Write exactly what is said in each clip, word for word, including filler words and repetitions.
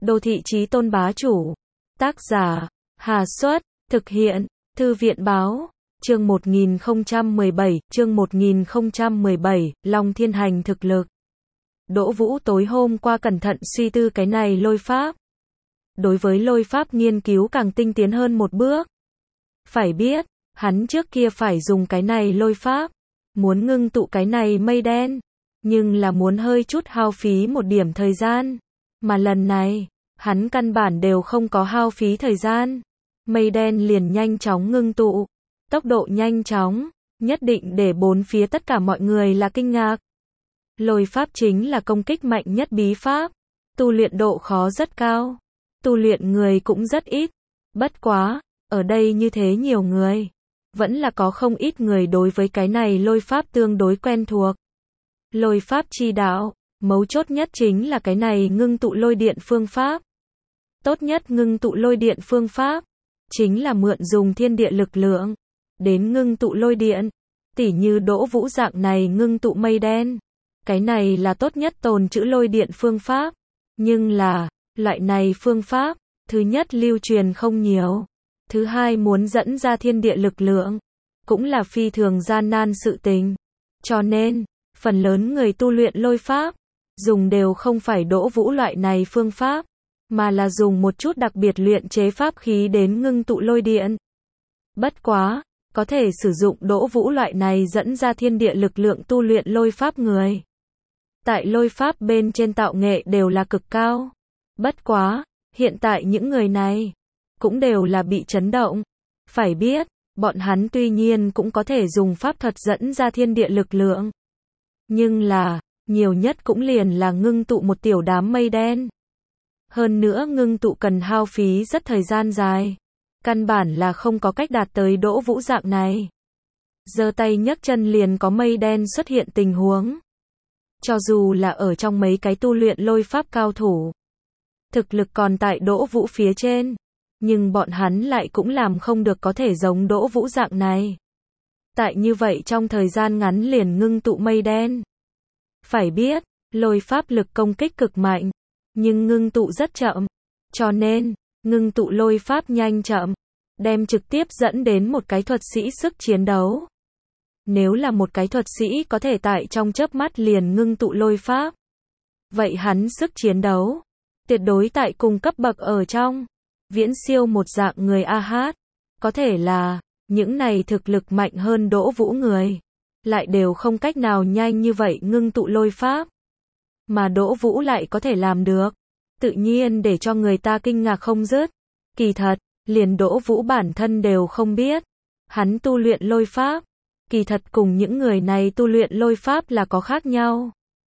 Đô thị chí tôn bá chủ. Tác giả, Hà Xuất, thực hiện, Thư viện báo. Chương một nghìn không trăm mười bảy, chương một nghìn không trăm mười bảy, Long Thiên Hành thực lực. Đỗ Vũ tối hôm qua cẩn thận suy tư cái này lôi pháp. Đối với lôi pháp nghiên cứu càng tinh tiến hơn một bước. Phải biết, hắn trước kia phải dùng cái này lôi pháp, muốn ngưng tụ cái này mây đen, nhưng là muốn hơi chút hao phí một điểm thời gian. Mà lần này, hắn căn bản đều không có hao phí thời gian. Mây đen liền nhanh chóng ngưng tụ. Tốc độ nhanh chóng, nhất định để bốn phía tất cả mọi người là kinh ngạc. Lôi pháp chính là công kích mạnh nhất bí pháp. Tu luyện độ khó rất cao. Tu luyện người cũng rất ít. Bất quá, ở đây như thế nhiều người. Vẫn là có không ít người đối với cái này lôi pháp tương đối quen thuộc. Lôi pháp chi đạo, mấu chốt nhất chính là cái này ngưng tụ lôi điện phương pháp. Tốt nhất ngưng tụ lôi điện phương pháp, chính là mượn dùng thiên địa lực lượng, đến ngưng tụ lôi điện. Tỉ như Đỗ Vũ dạng này ngưng tụ mây đen. Cái này là tốt nhất tồn trữ lôi điện phương pháp. Nhưng là, loại này phương pháp, thứ nhất lưu truyền không nhiều. Thứ hai muốn dẫn ra thiên địa lực lượng, cũng là phi thường gian nan sự tình. Cho nên, phần lớn người tu luyện lôi pháp, dùng đều không phải Đỗ Vũ loại này phương pháp, mà là dùng một chút đặc biệt luyện chế pháp khí đến ngưng tụ lôi điện. Bất quá, có thể sử dụng Đỗ Vũ loại này dẫn ra thiên địa lực lượng tu luyện lôi pháp người. Tại lôi pháp bên trên tạo nghệ đều là cực cao. Bất quá, hiện tại những người này, cũng đều là bị chấn động. Phải biết, bọn hắn tuy nhiên cũng có thể dùng pháp thuật dẫn ra thiên địa lực lượng. Nhưng là, nhiều nhất cũng liền là ngưng tụ một tiểu đám mây đen. Hơn nữa ngưng tụ cần hao phí rất thời gian dài. Căn bản là không có cách đạt tới Đỗ Vũ dạng này. Giơ tay nhấc chân liền có mây đen xuất hiện tình huống. Cho dù là ở trong mấy cái tu luyện lôi pháp cao thủ, thực lực còn tại Đỗ Vũ phía trên, nhưng bọn hắn lại cũng làm không được có thể giống Đỗ Vũ dạng này. Tại như vậy trong thời gian ngắn liền ngưng tụ mây đen. Phải biết, lôi pháp lực công kích cực mạnh, nhưng ngưng tụ rất chậm. Cho nên, ngưng tụ lôi pháp nhanh chậm, đem trực tiếp dẫn đến một cái thuật sĩ sức chiến đấu. Nếu là một cái thuật sĩ có thể tại trong chớp mắt liền ngưng tụ lôi pháp, vậy hắn sức chiến đấu, tuyệt đối tại cùng cấp bậc ở trong, viễn siêu một dạng người a hát. Có thể là, những này thực lực mạnh hơn Đỗ Vũ người, lại đều không cách nào nhanh như vậy ngưng tụ lôi pháp. Mà Đỗ Vũ lại có thể làm được, tự nhiên để cho người ta kinh ngạc không dứt. Kỳ thật, liền Đỗ Vũ bản thân đều không biết, hắn tu luyện lôi pháp, kỳ thật cùng những người này tu luyện lôi pháp là có khác nhau.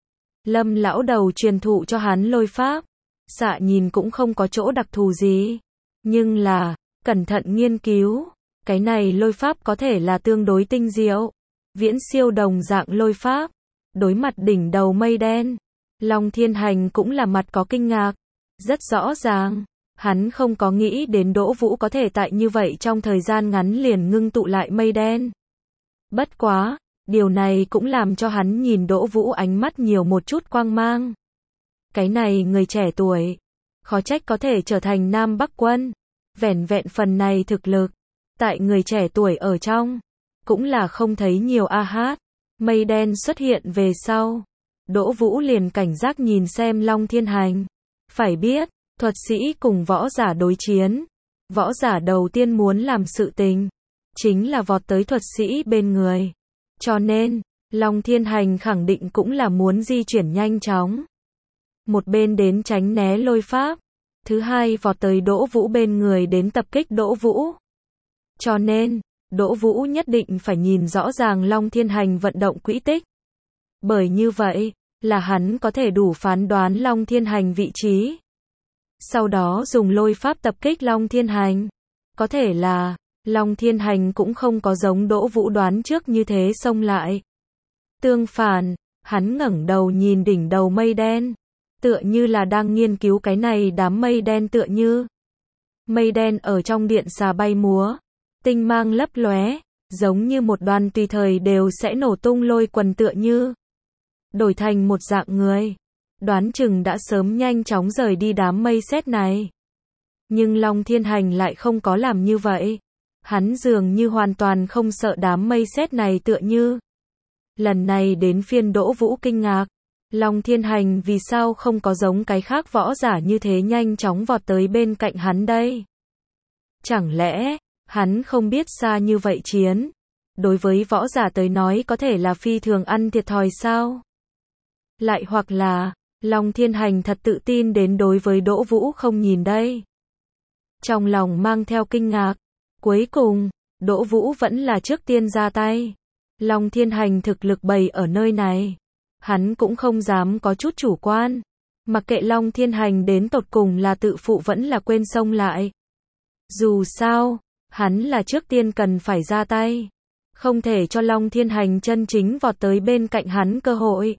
Lâm lão đầu truyền thụ cho hắn lôi pháp, xạ nhìn cũng không có chỗ đặc thù gì. Nhưng là, cẩn thận nghiên cứu, cái này lôi pháp có thể là tương đối tinh diệu. Viễn siêu đồng dạng lôi pháp, đối mặt đỉnh đầu mây đen, Long Thiên Hành cũng là mặt có kinh ngạc. Rất rõ ràng, hắn không có nghĩ đến Đỗ Vũ có thể tại như vậy trong thời gian ngắn liền ngưng tụ lại mây đen. Bất quá, điều này cũng làm cho hắn nhìn Đỗ Vũ ánh mắt nhiều một chút quang mang. Cái này người trẻ tuổi, khó trách có thể trở thành Nam Bắc Quân. Vẻn vẹn phần này thực lực, tại người trẻ tuổi ở trong, cũng là không thấy nhiều a hát. Mây đen xuất hiện về sau, Đỗ Vũ liền cảnh giác nhìn xem Long Thiên Hành. Phải biết, thuật sĩ cùng võ giả đối chiến, võ giả đầu tiên muốn làm sự tình, chính là vọt tới thuật sĩ bên người. Cho nên, Long Thiên Hành khẳng định cũng là muốn di chuyển nhanh chóng. Một bên đến tránh né lôi pháp, thứ hai vọt tới Đỗ Vũ bên người đến tập kích Đỗ Vũ. Cho nên, Đỗ Vũ nhất định phải nhìn rõ ràng Long Thiên Hành vận động quỹ tích. Bởi như vậy, là hắn có thể đủ phán đoán Long Thiên Hành vị trí. Sau đó dùng lôi pháp tập kích Long Thiên Hành. Có thể là, Long Thiên Hành cũng không có giống Đỗ Vũ đoán trước như thế xông lại. Tương phản, hắn ngẩng đầu nhìn đỉnh đầu mây đen, tựa như là đang nghiên cứu cái này đám mây đen tựa như. Mây đen ở trong điện xà bay múa, tinh mang lấp lóe, giống như một đoàn tùy thời đều sẽ nổ tung lôi quần tựa như. Đổi thành một dạng người, đoán chừng đã sớm nhanh chóng rời đi đám mây sét này. Nhưng Long Thiên Hành lại không có làm như vậy. Hắn dường như hoàn toàn không sợ đám mây sét này tựa như. Lần này đến phiên Đỗ Vũ kinh ngạc. Long Thiên Hành vì sao không có giống cái khác võ giả như thế nhanh chóng vọt tới bên cạnh hắn đây? Chẳng lẽ, hắn không biết xa như vậy chiến? Đối với võ giả tới nói có thể là phi thường ăn thiệt thòi sao? Lại hoặc là, Long Thiên Hành thật tự tin đến đối với Đỗ Vũ không nhìn đây. Trong lòng mang theo kinh ngạc. Cuối cùng, Đỗ Vũ vẫn là trước tiên ra tay. Long Thiên Hành thực lực bày ở nơi này. Hắn cũng không dám có chút chủ quan. Mặc kệ Long Thiên Hành đến tột cùng là tự phụ vẫn là quên xông lại. Dù sao, hắn là trước tiên cần phải ra tay. Không thể cho Long Thiên Hành chân chính vọt tới bên cạnh hắn cơ hội.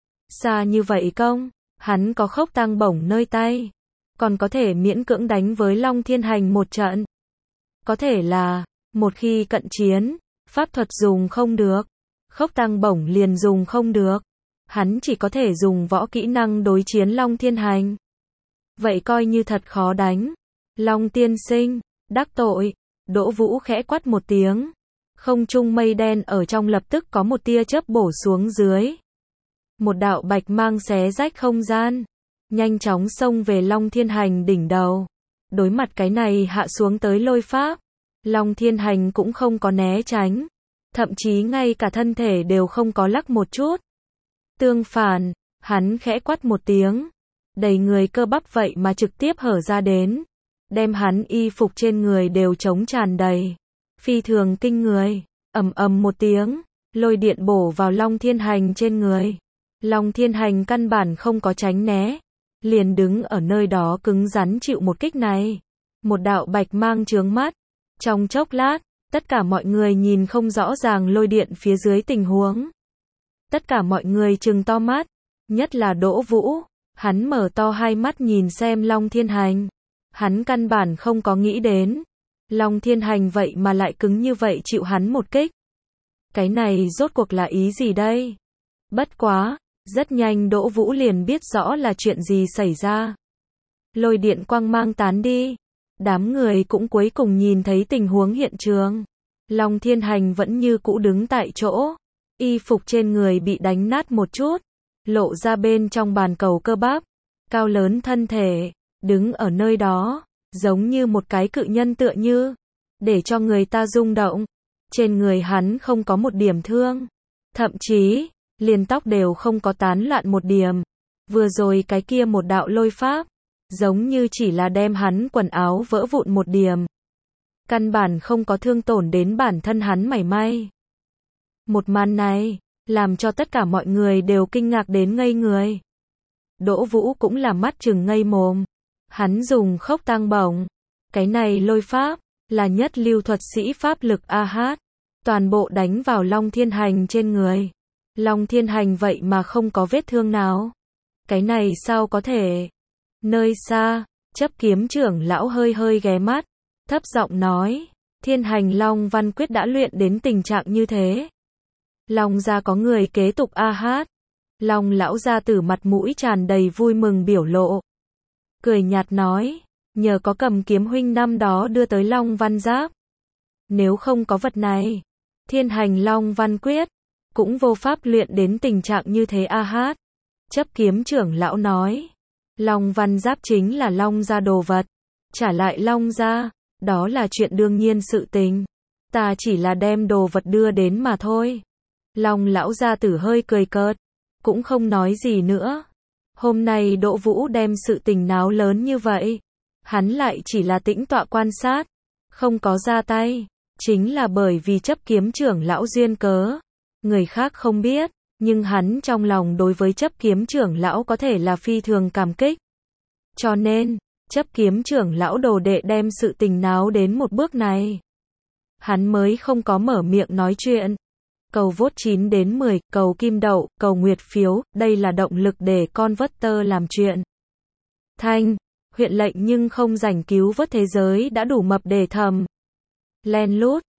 Xa như vậy công, hắn có khốc tăng bổng nơi tay. Còn có thể miễn cưỡng đánh với Long Thiên Hành một trận. Có thể là, một khi cận chiến, pháp thuật dùng không được. Khốc tăng bổng liền dùng không được. Hắn chỉ có thể dùng võ kỹ năng đối chiến Long Thiên Hành. Vậy coi như thật khó đánh. Long tiên sinh, đắc tội. Đỗ Vũ khẽ quát một tiếng. Không trung mây đen ở trong lập tức có một tia chớp bổ xuống dưới. Một đạo bạch mang xé rách không gian. Nhanh chóng xông về Long Thiên Hành đỉnh đầu. Đối mặt cái này hạ xuống tới lôi pháp. Long Thiên Hành cũng không có né tránh. Thậm chí ngay cả thân thể đều không có lắc một chút. Tương phản, hắn khẽ quát một tiếng. Đầy người cơ bắp vậy mà trực tiếp hở ra đến. Đem hắn y phục trên người đều trống tràn đầy. Phi thường kinh người. Ầm ầm một tiếng. Lôi điện bổ vào Long Thiên Hành trên người. Long Thiên Hành căn bản không có tránh né. Liền đứng ở nơi đó cứng rắn chịu một kích này. Một đạo bạch mang chướng mắt. Trong chốc lát, tất cả mọi người nhìn không rõ ràng lôi điện phía dưới tình huống. Tất cả mọi người trừng to mắt. Nhất là Đỗ Vũ. Hắn mở to hai mắt nhìn xem Long Thiên Hành. Hắn căn bản không có nghĩ đến. Long Thiên Hành vậy mà lại cứng như vậy chịu hắn một kích. Cái này rốt cuộc là ý gì đây? Bất quá, rất nhanh Đỗ Vũ liền biết rõ là chuyện gì xảy ra. Lôi điện quang mang tán đi. Đám người cũng cuối cùng nhìn thấy tình huống hiện trường. Long Thiên Hành vẫn như cũ đứng tại chỗ. Y phục trên người bị đánh nát một chút. Lộ ra bên trong bàn cầu cơ bắp. Cao lớn thân thể. Đứng ở nơi đó. Giống như một cái cự nhân tựa như. Để cho người ta rung động. Trên người hắn không có một điểm thương. Thậm chí, liền tóc đều không có tán loạn một điểm. Vừa rồi cái kia một đạo lôi pháp. Giống như chỉ là đem hắn quần áo vỡ vụn một điểm. Căn bản không có thương tổn đến bản thân hắn mảy may. Một màn này, làm cho tất cả mọi người đều kinh ngạc đến ngây người. Đỗ Vũ cũng là mắt trừng ngây mồm. Hắn dùng khốc tăng bổng. Cái này lôi pháp, là nhất lưu thuật sĩ pháp lực a hát. Toàn bộ đánh vào Long Thiên Hành trên người. Long Thiên Hành vậy mà không có vết thương nào. Cái này sao có thể? Nơi xa, chấp kiếm trưởng lão hơi hơi ghé mắt. Thấp giọng nói. Thiên Hành Long Văn Quyết đã luyện đến tình trạng như thế. Long gia có người kế tục a hát. Long lão gia tử mặt mũi tràn đầy vui mừng biểu lộ. Cười nhạt nói. Nhờ có cầm kiếm huynh năm đó đưa tới Long Văn Giáp. Nếu không có vật này. Thiên Hành Long Văn Quyết. Cũng vô pháp luyện đến tình trạng như thế a hát. Chấp kiếm trưởng lão nói. Long Văn Giáp chính là Long gia đồ vật. Trả lại Long gia. Đó là chuyện đương nhiên sự tình. Ta chỉ là đem đồ vật đưa đến mà thôi. Long lão gia tử hơi cười cợt. Cũng không nói gì nữa. Hôm nay Đỗ Vũ đem sự tình náo lớn như vậy. Hắn lại chỉ là tĩnh tọa quan sát. Không có ra tay. Chính là bởi vì chấp kiếm trưởng lão duyên cớ. Người khác không biết. Nhưng hắn trong lòng đối với chấp kiếm trưởng lão có thể là phi thường cảm kích. Cho nên, chấp kiếm trưởng lão đồ đệ đem sự tình náo đến một bước này. Hắn mới không có mở miệng nói chuyện. Cầu vote chín đến mười, cầu kim đậu, cầu nguyệt phiếu, đây là động lực để con vớt tơ làm chuyện. Thanh, huyện lệnh nhưng không rảnh cứu vớt thế giới đã đủ mập để thầm. Len lút,